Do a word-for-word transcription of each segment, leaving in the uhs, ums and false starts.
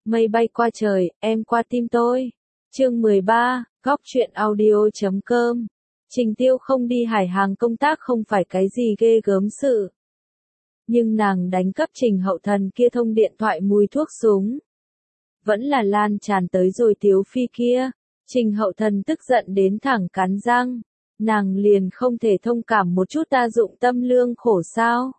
Mây bay qua trời, em qua tim tôi. Chương mười ba, góc truyện audio chấm com. Trình Tiêu không đi hải hàng công tác không phải cái gì ghê gớm sự. Nhưng nàng đánh cắp Trình Hậu Thần kia thông điện thoại mùi thuốc súng. Vẫn là lan tràn tới rồi Tiếu Phi kia. Trình Hậu Thần tức giận đến thẳng cắn răng. Nàng liền không thể thông cảm một chút ta dụng tâm lương khổ sao.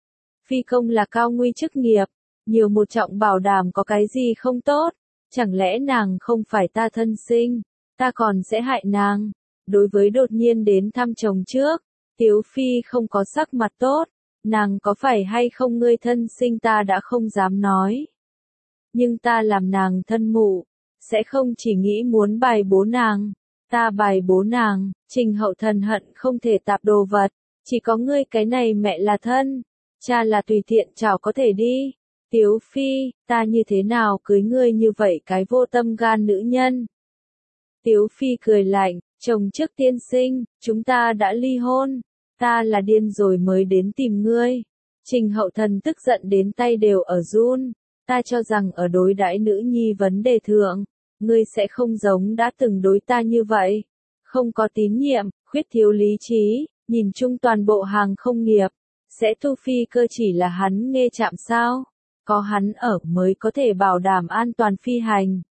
Phi công là cao nguy chức nghiệp. Nhiều một trọng bảo đảm có cái gì không tốt. Chẳng lẽ nàng không phải ta thân sinh. Ta còn sẽ hại nàng. Đối với đột nhiên đến thăm chồng trước. Tiếu Phi không có sắc mặt tốt. Nàng có phải hay không ngươi thân sinh ta đã không dám nói. Nhưng ta làm nàng thân mụ. Sẽ không chỉ nghĩ muốn bài bố nàng. Ta bài bố nàng. Trình Hậu Thần hận không thể tạp đồ vật. Chỉ có ngươi cái này mẹ là thân. Cha là tùy tiện chào có thể đi. Tiếu Phi, ta như thế nào cưới ngươi như vậy cái vô tâm gan nữ nhân. Tiếu Phi cười lạnh, chồng trước tiên sinh, chúng ta đã ly hôn. Ta là điên rồi mới đến tìm ngươi. Trình Hậu Thần tức giận đến tay đều ở run. Ta cho rằng ở đối đãi nữ nhi vấn đề thượng, ngươi sẽ không giống đã từng đối ta như vậy. Không có tín nhiệm, khuyết thiếu lý trí, nhìn chung toàn bộ hàng không nghiệp. Sẽ thu phi cơ chỉ là hắn nghe chạm sao? Có hắn ở mới có thể bảo đảm an toàn phi hành.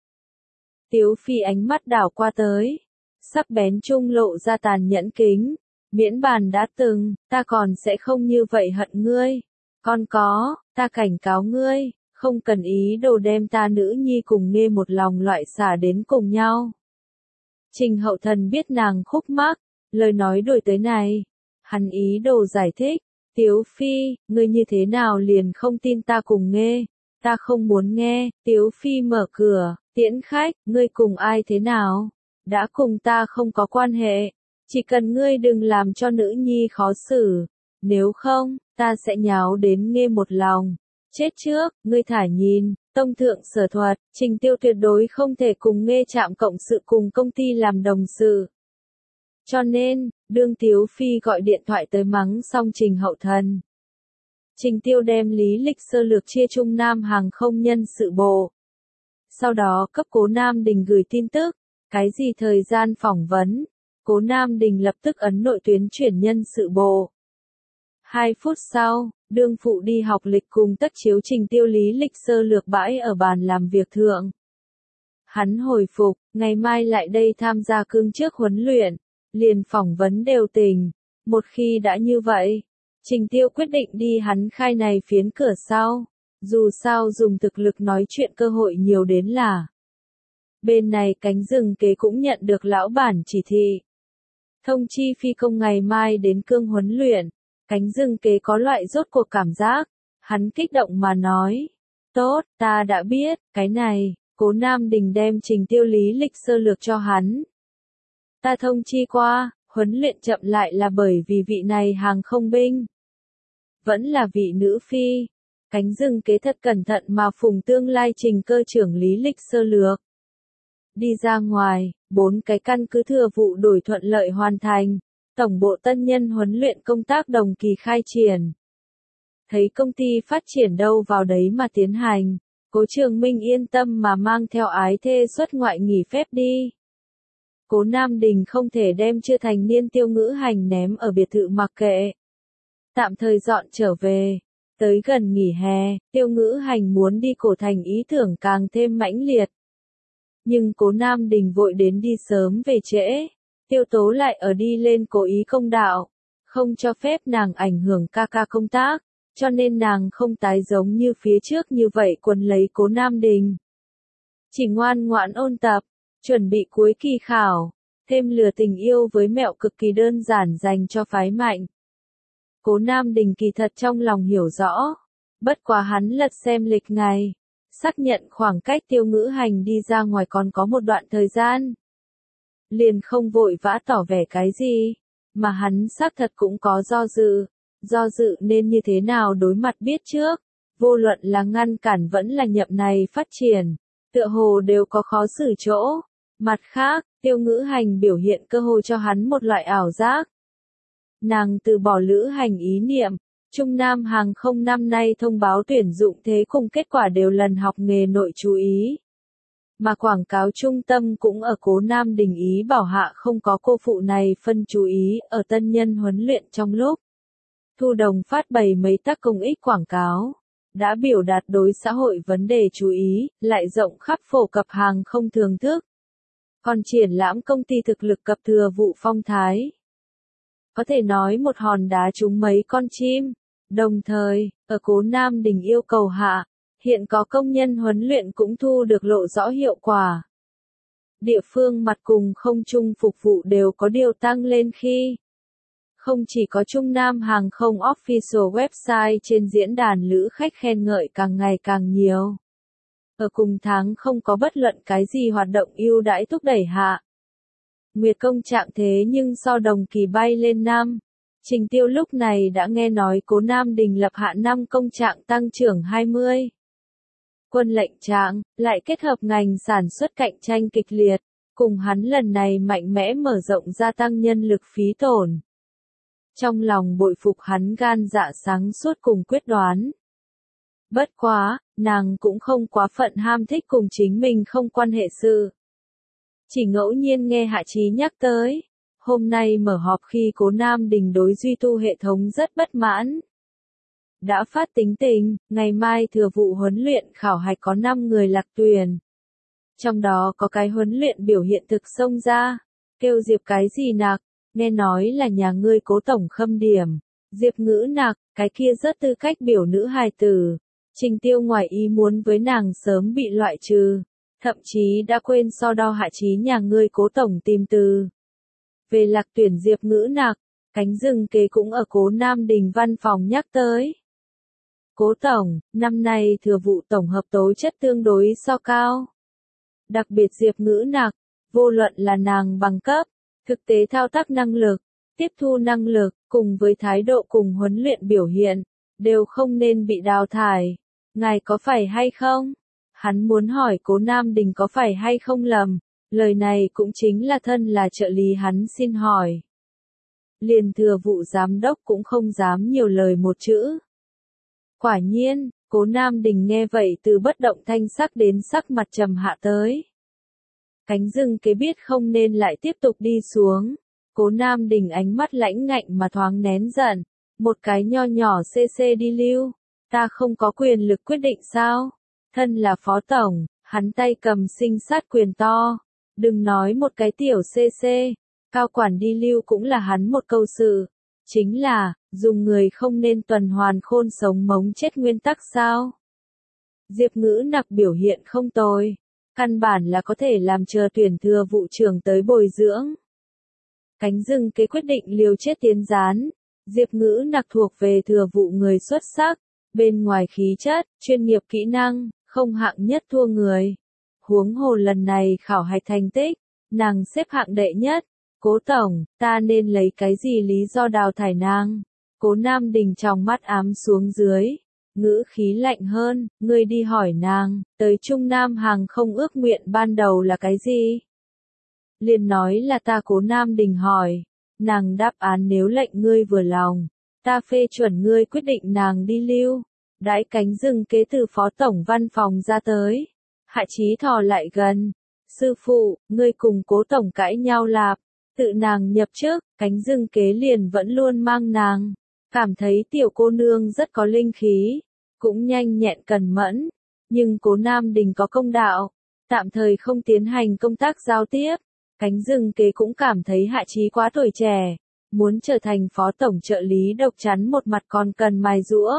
Tiếu Phi ánh mắt đảo qua tới. Sắc bén trung lộ ra tàn nhẫn kính. Miễn bàn đã từng, ta còn sẽ không như vậy hận ngươi. Còn có, ta cảnh cáo ngươi, không cần ý đồ đem ta nữ nhi cùng nghe một lòng loại xả đến cùng nhau. Trình Hậu Thần biết nàng khúc mắc, lời nói đổi tới này. Hắn ý đồ giải thích. Tiếu Phi, ngươi như thế nào liền không tin ta cùng nghe, ta không muốn nghe. Tiếu Phi mở cửa, tiễn khách, ngươi cùng ai thế nào, đã cùng ta không có quan hệ, chỉ cần ngươi đừng làm cho nữ nhi khó xử, nếu không, ta sẽ nháo đến nghe một lòng. Chết trước, ngươi thả nhìn, tông thượng sở thuật, Trình Tiêu tuyệt đối không thể cùng nghe chạm cộng sự cùng công ty làm đồng sự. Cho nên, đương Tiếu Phi gọi điện thoại tới mắng xong Trình Hậu Thần. Trình Tiêu đem lý lịch sơ lược chia Trung Nam hàng không nhân sự bộ. Sau đó cấp Cố Nam Đình gửi tin tức, cái gì thời gian phỏng vấn. Cố Nam Đình lập tức ấn nội tuyến chuyển nhân sự bộ. Hai phút sau, đương phụ đi học lịch cùng tất chiếu Trình Tiêu lý lịch sơ lược bãi ở bàn làm việc thượng. Hắn hồi phục, ngày mai lại đây tham gia cương trước huấn luyện. Liền phỏng vấn đều tình. Một khi đã như vậy, Trình Tiêu quyết định đi hắn khai này phiến cửa sau. Dù sao dùng thực lực nói chuyện cơ hội nhiều đến là. Bên này cánh rừng kế cũng nhận được lão bản chỉ thị. Thông chi phi công ngày mai đến cương huấn luyện. Cánh rừng kế có loại rốt cuộc cảm giác. Hắn kích động mà nói. Tốt, ta đã biết, cái này, Cố Nam Đình đem Trình Tiêu lý lịch sơ lược cho hắn. Ta thông chi qua, huấn luyện chậm lại là bởi vì vị này hàng không binh. Vẫn là vị nữ phi. Cánh rừng kế thật cẩn thận mà phùng tương lai Trình cơ trưởng lý lịch sơ lược. Đi ra ngoài, bốn cái căn cứ thừa vụ đổi thuận lợi hoàn thành. Tổng bộ tân nhân huấn luyện công tác đồng kỳ khai triển. Thấy công ty phát triển đâu vào đấy mà tiến hành. Cố Trường Minh yên tâm mà mang theo ái thê xuất ngoại nghỉ phép đi. Cố Nam Đình không thể đem chưa thành niên Tiêu Ngữ Hành ném ở biệt thự mặc kệ. Tạm thời dọn trở về. Tới gần nghỉ hè, Tiêu Ngữ Hành muốn đi cổ thành ý tưởng càng thêm mãnh liệt. Nhưng Cố Nam Đình vội đến đi sớm về trễ. Tiêu Tố lại ở đi lên cố ý công đạo. Không cho phép nàng ảnh hưởng ca ca công tác. Cho nên nàng không tái giống như phía trước như vậy quấn lấy Cố Nam Đình. Chỉ ngoan ngoãn ôn tập. Chuẩn bị cuối kỳ khảo, thêm lừa tình yêu với mẹo cực kỳ đơn giản dành cho phái mạnh. Cố Nam Đình kỳ thật trong lòng hiểu rõ, bất quá hắn lật xem lịch ngày, xác nhận khoảng cách Tiêu Ngữ Hành đi ra ngoài còn có một đoạn thời gian. Liền không vội vã tỏ vẻ cái gì, mà hắn xác thật cũng có do dự, do dự nên như thế nào đối mặt biết trước, vô luận là ngăn cản vẫn là nhậm này phát triển, tựa hồ đều có khó xử chỗ. Mặt khác, Tiêu Ngữ Hành biểu hiện cơ hội cho hắn một loại ảo giác. Nàng từ bỏ lữ hành ý niệm, Trung Nam Hàng không năm nay thông báo tuyển dụng thế cùng kết quả đều lần học nghề nội chú ý. Mà quảng cáo trung tâm cũng ở Cố Nam Đình ý bảo hạ không có cô phụ này phân chú ý ở tân nhân huấn luyện trong lúc. Thu Đồng phát bày mấy tác công ích quảng cáo, đã biểu đạt đối xã hội vấn đề chú ý, lại rộng khắp phổ cập hàng không thường thức. Còn triển lãm công ty thực lực cập thừa vụ phong thái. Có thể nói một hòn đá trúng mấy con chim. Đồng thời, ở Cố Nam Đình yêu cầu hạ, hiện có công nhân huấn luyện cũng thu được lộ rõ hiệu quả. Địa phương mặt cùng không trung phục vụ đều có điều tăng lên khi không chỉ có Trung Nam Hàng không official website trên diễn đàn lữ khách khen ngợi càng ngày càng nhiều. Ở cùng tháng không có bất luận cái gì hoạt động ưu đãi thúc đẩy hạ. Nguyệt công trạng thế nhưng so đồng kỳ bay lên năm. Trình Tiêu lúc này đã nghe nói Cố Nam Đình lập hạ năm công trạng tăng trưởng hai mươi. Quân lệnh trạng, lại kết hợp ngành sản xuất cạnh tranh kịch liệt, cùng hắn lần này mạnh mẽ mở rộng gia tăng nhân lực phí tổn. Trong lòng bội phục hắn gan dạ sáng suốt cùng quyết đoán. Bất quá, nàng cũng không quá phận ham thích cùng chính mình không quan hệ sự. Chỉ ngẫu nhiên nghe Hạ Chí nhắc tới, hôm nay mở họp khi Cố Nam Đình đối duy tu hệ thống rất bất mãn. Đã phát tính tình, ngày mai thừa vụ huấn luyện khảo hạch có năm người lạc tuyển. Trong đó có cái huấn luyện biểu hiện thực xông ra, kêu Diệp cái gì nạc, nghe nói là nhà ngươi Cố tổng khâm điểm. Diệp ngữ nạc, cái kia rất tư cách biểu nữ hài tử. Trình Tiêu ngoài ý muốn với nàng sớm bị loại trừ, thậm chí đã quên so đo Hạ Chí nhà ngươi Cố tổng tìm từ. Về lạc tuyển Diệp ngữ nạc, cánh rừng kế cũng ở Cố Nam Đình văn phòng nhắc tới. Cố tổng, năm nay thừa vụ tổng hợp tố chất tương đối so cao. Đặc biệt Diệp ngữ nạc, vô luận là nàng bằng cấp, thực tế thao tác năng lực, tiếp thu năng lực, cùng với thái độ cùng huấn luyện biểu hiện, đều không nên bị đào thải. Ngài có phải hay không? Hắn muốn hỏi Cố Nam Đình có phải hay không lầm, lời này cũng chính là thân là trợ lý hắn xin hỏi. Liền thừa vụ giám đốc cũng không dám nhiều lời một chữ. Quả nhiên, Cố Nam Đình nghe vậy từ bất động thanh sắc đến sắc mặt trầm hạ tới. Cánh rừng kế biết không nên lại tiếp tục đi xuống. Cố Nam Đình ánh mắt lãnh ngạnh mà thoáng nén giận. Một cái nho nhỏ xê xê đi lưu. Ta không có quyền lực quyết định sao? Thân là phó tổng, hắn tay cầm sinh sát quyền to. Đừng nói một cái tiểu xê xê. Cao quản đi lưu cũng là hắn một câu sự. Chính là, dùng người không nên tuần hoàn khôn sống mống chết nguyên tắc sao? Diệp ngữ nặc biểu hiện không tồi. Căn bản là có thể làm chờ tuyển thừa vụ trưởng tới bồi dưỡng. Cánh rừng kế quyết định liều chết tiến gián. Diệp ngữ nặc thuộc về thừa vụ người xuất sắc. Bên ngoài khí chất, chuyên nghiệp kỹ năng, không hạng nhất thua người. Huống hồ lần này khảo hạch thành tích, nàng xếp hạng đệ nhất. Cố tổng, ta nên lấy cái gì lý do đào thải nàng? Cố Nam Đình trong mắt ám xuống dưới. Ngữ khí lạnh hơn, ngươi đi hỏi nàng, tới Trung Nam Hàng không ước nguyện ban đầu là cái gì? Liền nói là ta Cố Nam Đình hỏi. Nàng đáp án nếu lệnh ngươi vừa lòng. Ta phê chuẩn ngươi quyết định nàng đi lưu. Đãi cánh rừng kế từ phó tổng văn phòng ra tới. Hạ Chí thò lại gần. Sư phụ, ngươi cùng Cố tổng cãi nhau lạp. Tự nàng nhập trước, cánh rừng kế liền vẫn luôn mang nàng. Cảm thấy tiểu cô nương rất có linh khí. Cũng nhanh nhẹn cần mẫn. Nhưng Cố Nam Đình có công đạo. Tạm thời không tiến hành công tác giao tiếp. Cánh rừng kế cũng cảm thấy Hạ Chí quá tuổi trẻ. Muốn trở thành phó tổng trợ lý độc chắn một mặt còn cần mài giũa.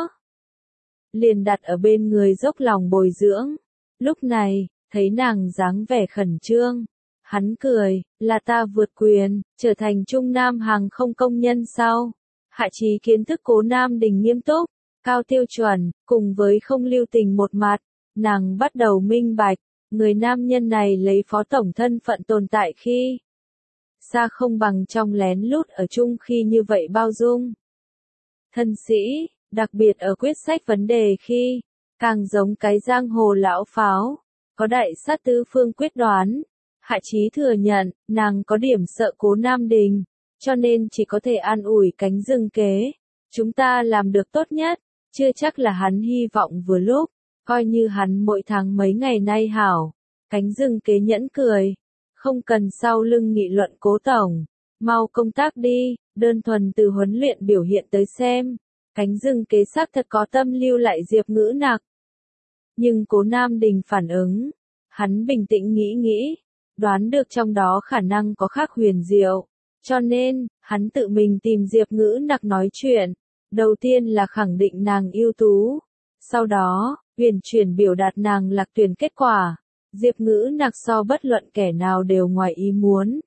Liền đặt ở bên người dốc lòng bồi dưỡng. Lúc này, thấy nàng dáng vẻ khẩn trương. Hắn cười, là ta vượt quyền, trở thành Trung Nam Hàng không công nhân sau. Hạ Chí kiến thức Cố Nam Đình nghiêm túc, cao tiêu chuẩn, cùng với không lưu tình một mặt. Nàng bắt đầu minh bạch, người nam nhân này lấy phó tổng thân phận tồn tại khi. Xa không bằng trong lén lút ở chung khi như vậy bao dung. Thân sĩ, đặc biệt ở quyết sách vấn đề khi, càng giống cái giang hồ lão pháo, có đại sát tứ phương quyết đoán. Hạ Chí thừa nhận, nàng có điểm sợ Cố Nam Đình, cho nên chỉ có thể an ủi cánh rừng kế. Chúng ta làm được tốt nhất, chưa chắc là hắn hy vọng vừa lúc, coi như hắn mỗi tháng mấy ngày nay hảo. Cánh rừng kế nhẫn cười, không cần sau lưng nghị luận Cố tổng, mau công tác đi, đơn thuần từ huấn luyện biểu hiện tới xem. Cánh rừng kế xác thật có tâm lưu lại Diệp Ngữ Nặc. Nhưng Cố Nam Đình phản ứng, hắn bình tĩnh nghĩ nghĩ, đoán được trong đó khả năng có khác huyền diệu, cho nên, hắn tự mình tìm Diệp Ngữ Nặc nói chuyện. Đầu tiên là khẳng định nàng ưu tú, sau đó, huyền chuyển biểu đạt nàng lạc tuyển kết quả. Diệp Ngữ Nặc so bất luận kẻ nào đều ngoài ý muốn.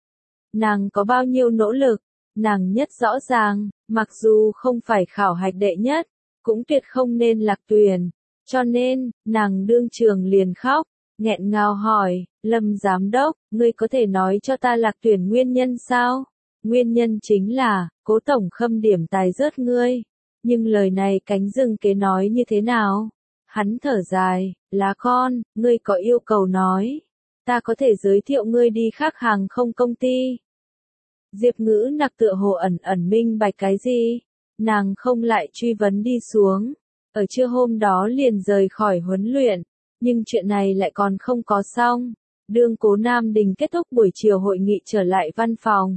Nàng có bao nhiêu nỗ lực, nàng nhất rõ ràng, mặc dù không phải khảo hạch đệ nhất, cũng tuyệt không nên lạc tuyển, cho nên, nàng đương trường liền khóc, nghẹn ngào hỏi, Lâm Giám Đốc, ngươi có thể nói cho ta lạc tuyển nguyên nhân sao? Nguyên nhân chính là, Cố tổng khâm điểm tài rớt ngươi. Nhưng lời này cánh rừng kế nói như thế nào? Hắn thở dài, lá con, ngươi có yêu cầu nói. Ta có thể giới thiệu ngươi đi khác hàng không công ty. Diệp Ngữ Nặc tựa hồ ẩn ẩn minh bạch cái gì? Nàng không lại truy vấn đi xuống. Ở trưa hôm đó liền rời khỏi huấn luyện. Nhưng chuyện này lại còn không có xong. Đương Cố Nam Đình kết thúc buổi chiều hội nghị trở lại văn phòng.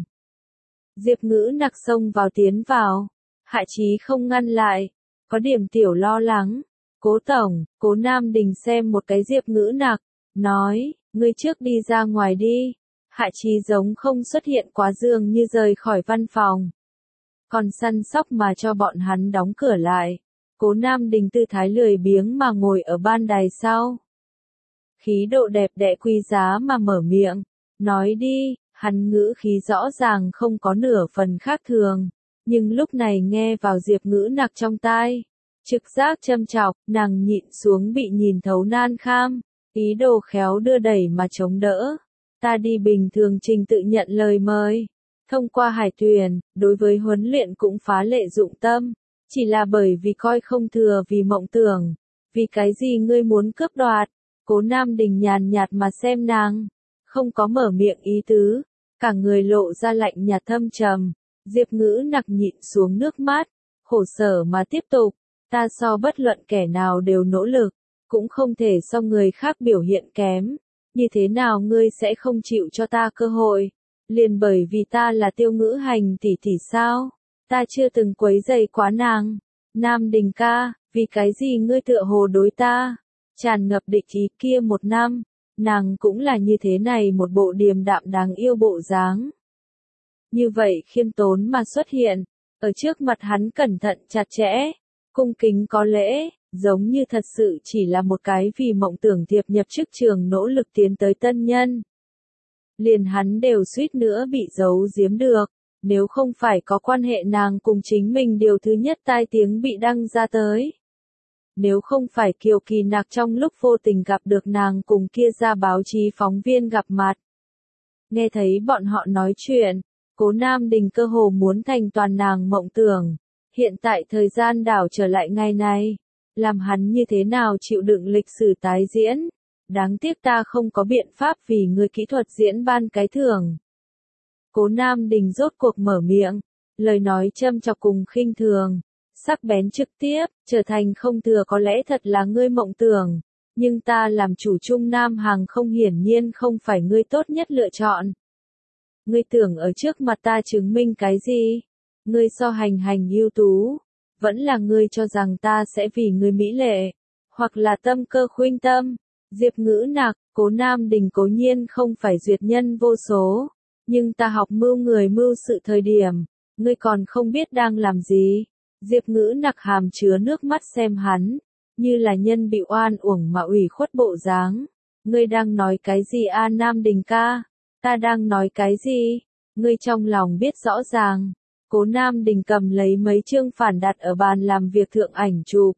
Diệp Ngữ Nặc xông vào tiến vào. Hạ Chí không ngăn lại. Có điểm tiểu lo lắng. Cố tổng, Cố Nam Đình xem một cái Diệp Ngữ Nặc. Nói, ngươi trước đi ra ngoài đi. Hạ Chí giống không xuất hiện quá dường như rời khỏi văn phòng. Còn săn sóc mà cho bọn hắn đóng cửa lại. Cố Nam Đình tư thái lười biếng mà ngồi ở ban đài sau. Khí độ đẹp đẽ quý giá mà mở miệng. Nói đi, hắn ngữ khí rõ ràng không có nửa phần khác thường. Nhưng lúc này nghe vào Diệp Ngữ Nặc trong tai. Trực giác châm chọc, nàng nhịn xuống bị nhìn thấu nan kham. Ý đồ khéo đưa đẩy mà chống đỡ. Ta đi bình thường trình tự nhận lời mời. Thông qua hải tuyển, đối với huấn luyện cũng phá lệ dụng tâm. Chỉ là bởi vì coi không thừa vì mộng tưởng. Vì cái gì ngươi muốn cướp đoạt? Cố Nam Đình nhàn nhạt mà xem nàng. Không có mở miệng ý tứ. Cả người lộ ra lạnh nhạt thâm trầm. Diệp Ngữ Nặc nhịn xuống nước mắt. Khổ sở mà tiếp tục. Ta so bất luận kẻ nào đều nỗ lực. Cũng không thể so người khác biểu hiện kém. Như thế nào ngươi sẽ không chịu cho ta cơ hội? Liền bởi vì ta là Tiêu Ngữ Hành tỷ tỷ sao? Ta chưa từng quấy rầy quá nàng. Nam Đình ca, vì cái gì ngươi tựa hồ đối ta? Tràn ngập địch ý kia một năm, nàng cũng là như thế này một bộ điềm đạm đáng yêu bộ dáng. Như vậy khiêm tốn mà xuất hiện, ở trước mặt hắn cẩn thận chặt chẽ, cung kính có lễ, giống như thật sự chỉ là một cái vì mộng tưởng thiệp nhập chức trường nỗ lực tiến tới tân nhân. Liền hắn đều suýt nữa bị giấu giếm được, nếu không phải có quan hệ nàng cùng chính mình điều thứ nhất tai tiếng bị đăng ra tới. Nếu không phải Kiều Kỳ Nặc trong lúc vô tình gặp được nàng cùng kia ra báo chí phóng viên gặp mặt. Nghe thấy bọn họ nói chuyện, Cố Nam Đình cơ hồ muốn thành toàn nàng mộng tưởng. Hiện tại thời gian đảo trở lại ngày này, làm hắn như thế nào chịu đựng lịch sử tái diễn. Đáng tiếc ta không có biện pháp vì người kỹ thuật diễn ban cái thưởng. Cố Nam Đình rốt cuộc mở miệng, lời nói châm chọc cùng khinh thường, sắc bén trực tiếp, trở thành không thừa có lẽ thật là ngươi mộng tưởng, nhưng ta làm chủ Trung Nam hàng không hiển nhiên không phải ngươi tốt nhất lựa chọn. Ngươi tưởng ở trước mặt ta chứng minh cái gì? Ngươi so hành hành ưu tú, vẫn là ngươi cho rằng ta sẽ vì ngươi mỹ lệ, hoặc là tâm cơ khuynh tâm. Diệp Ngữ Nặc, Cố Nam Đình cố nhiên không phải duyệt nhân vô số, nhưng ta học mưu người mưu sự thời điểm, ngươi còn không biết đang làm gì. Diệp Ngữ Nặc hàm chứa nước mắt xem hắn, như là nhân bị oan uổng mà ủy khuất bộ dáng. Ngươi đang nói cái gì a Nam Đình ca? Ta đang nói cái gì? Ngươi trong lòng biết rõ ràng. Cố Nam Đình cầm lấy mấy chương phản đặt ở bàn làm việc thượng ảnh chụp,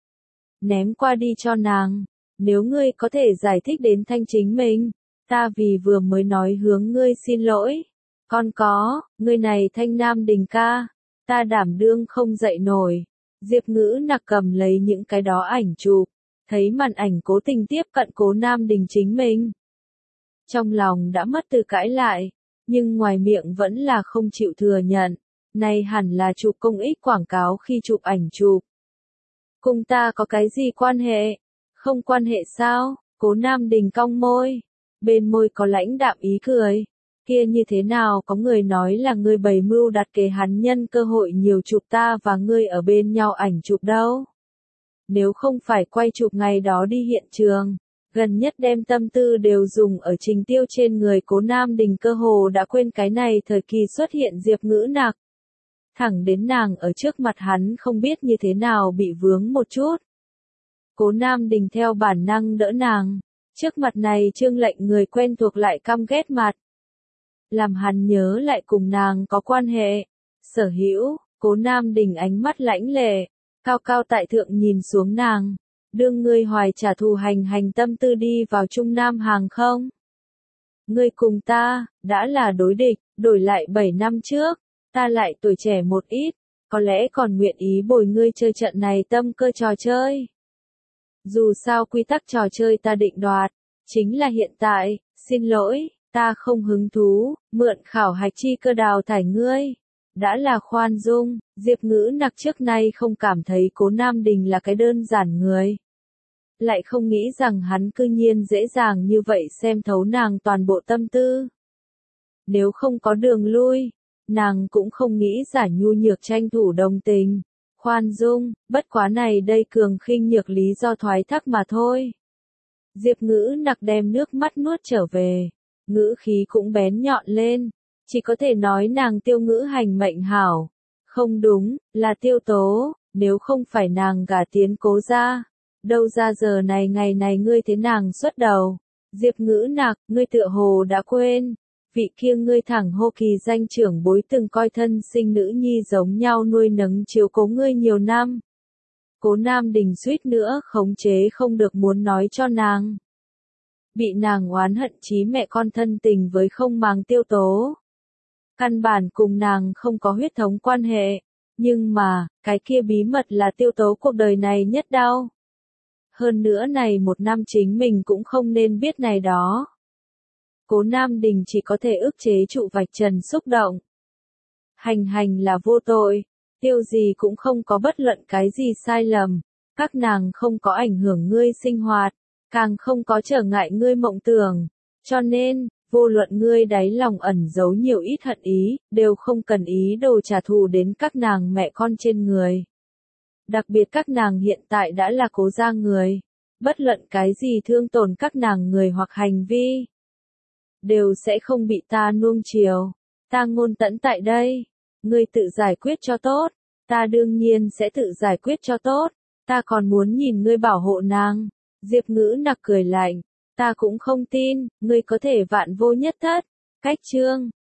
ném qua đi cho nàng. Nếu ngươi có thể giải thích đến thanh chính mình, ta vì vừa mới nói hướng ngươi xin lỗi. Còn có, ngươi này thanh Nam Đình ca, ta đảm đương không dậy nổi. Diệp Ngữ Nặc cầm lấy những cái đó ảnh chụp, thấy màn ảnh cố tình tiếp cận Cố Nam Đình chính mình. Trong lòng đã mất từ cãi lại, nhưng ngoài miệng vẫn là không chịu thừa nhận. Này hẳn là chụp công ích quảng cáo khi chụp ảnh chụp. Cùng ta có cái gì quan hệ? Không quan hệ sao? Cố Nam Đình cong môi. Bên môi có lãnh đạm ý cười. Kia như thế nào có người nói là ngươi bày mưu đặt kế hắn nhân cơ hội nhiều chụp ta và ngươi ở bên nhau ảnh chụp đâu. Nếu không phải quay chụp ngày đó đi hiện trường, gần nhất đem tâm tư đều dùng ở Trình Tiêu trên người Cố Nam Đình cơ hồ đã quên cái này thời kỳ xuất hiện Diệp Ngữ Nặc. Thẳng đến nàng ở trước mặt hắn không biết như thế nào bị vướng một chút. Cố Nam Đình theo bản năng đỡ nàng, trước mặt này Trương Lệnh người quen thuộc lại căm ghét mặt. Làm hắn nhớ lại cùng nàng có quan hệ. Sở Hữu, Cố Nam Đình ánh mắt lãnh lệ, cao cao tại thượng nhìn xuống nàng. Đương ngươi hoài trả thù hành hành tâm tư đi vào Trung Nam hàng không? Ngươi cùng ta, đã là đối địch, đổi lại bảy năm trước, ta lại tuổi trẻ một ít, có lẽ còn nguyện ý bồi ngươi chơi trận này tâm cơ trò chơi. Dù sao quy tắc trò chơi ta định đoạt, chính là hiện tại, xin lỗi, ta không hứng thú, mượn khảo hạch chi cơ đào thải ngươi. Đã là khoan dung, Diệp Ngữ Nặc trước nay không cảm thấy Cố Nam Đình là cái đơn giản người. Lại không nghĩ rằng hắn cư nhiên dễ dàng như vậy xem thấu nàng toàn bộ tâm tư. Nếu không có đường lui, nàng cũng không nghĩ giả nhu nhược tranh thủ đồng tình. Khoan dung, bất quá này đây cường khinh nhược lý do thoái thác mà thôi. Diệp Ngữ Nặc đem nước mắt nuốt trở về, ngữ khí cũng bén nhọn lên, chỉ có thể nói nàng Tiêu Ngữ hành mệnh hảo. Không đúng, là Tiêu Tố, nếu không phải nàng gả tiến Cố gia, đâu ra giờ này ngày này ngươi thế nàng xuất đầu. Diệp Ngữ Nặc, ngươi tựa hồ đã quên, vị kia ngươi thẳng hô kỳ danh trưởng bối từng coi thân sinh nữ nhi giống nhau nuôi nấng chiếu cố ngươi nhiều năm. Cố Nam Đình suýt nữa khống chế không được muốn nói cho nàng. Bị nàng oán hận chí mẹ con thân tình với không màng Tiêu Tố. Căn bản cùng nàng không có huyết thống quan hệ, nhưng mà, cái kia bí mật là Tiêu Tố cuộc đời này nhất đau. Hơn nữa này một năm chính mình cũng không nên biết này đó. Cố Nam Đình chỉ có thể ức chế trụ vạch trần xúc động. Hành hành là vô tội, Tiêu gì cũng không có bất luận cái gì sai lầm, các nàng không có ảnh hưởng ngươi sinh hoạt, càng không có trở ngại ngươi mộng tưởng, cho nên, vô luận ngươi đáy lòng ẩn giấu nhiều ít hận ý, đều không cần ý đồ trả thù đến các nàng mẹ con trên người. Đặc biệt các nàng hiện tại đã là Cố gia người, bất luận cái gì thương tổn các nàng người hoặc hành vi, đều sẽ không bị ta nuông chiều. Ta ngôn tẫn tại đây, ngươi tự giải quyết cho tốt, ta đương nhiên sẽ tự giải quyết cho tốt, ta còn muốn nhìn ngươi bảo hộ nàng. Diệp Ngữ Nặc cười lạnh, ta cũng không tin, ngươi có thể vạn vô nhất thất. Cách chương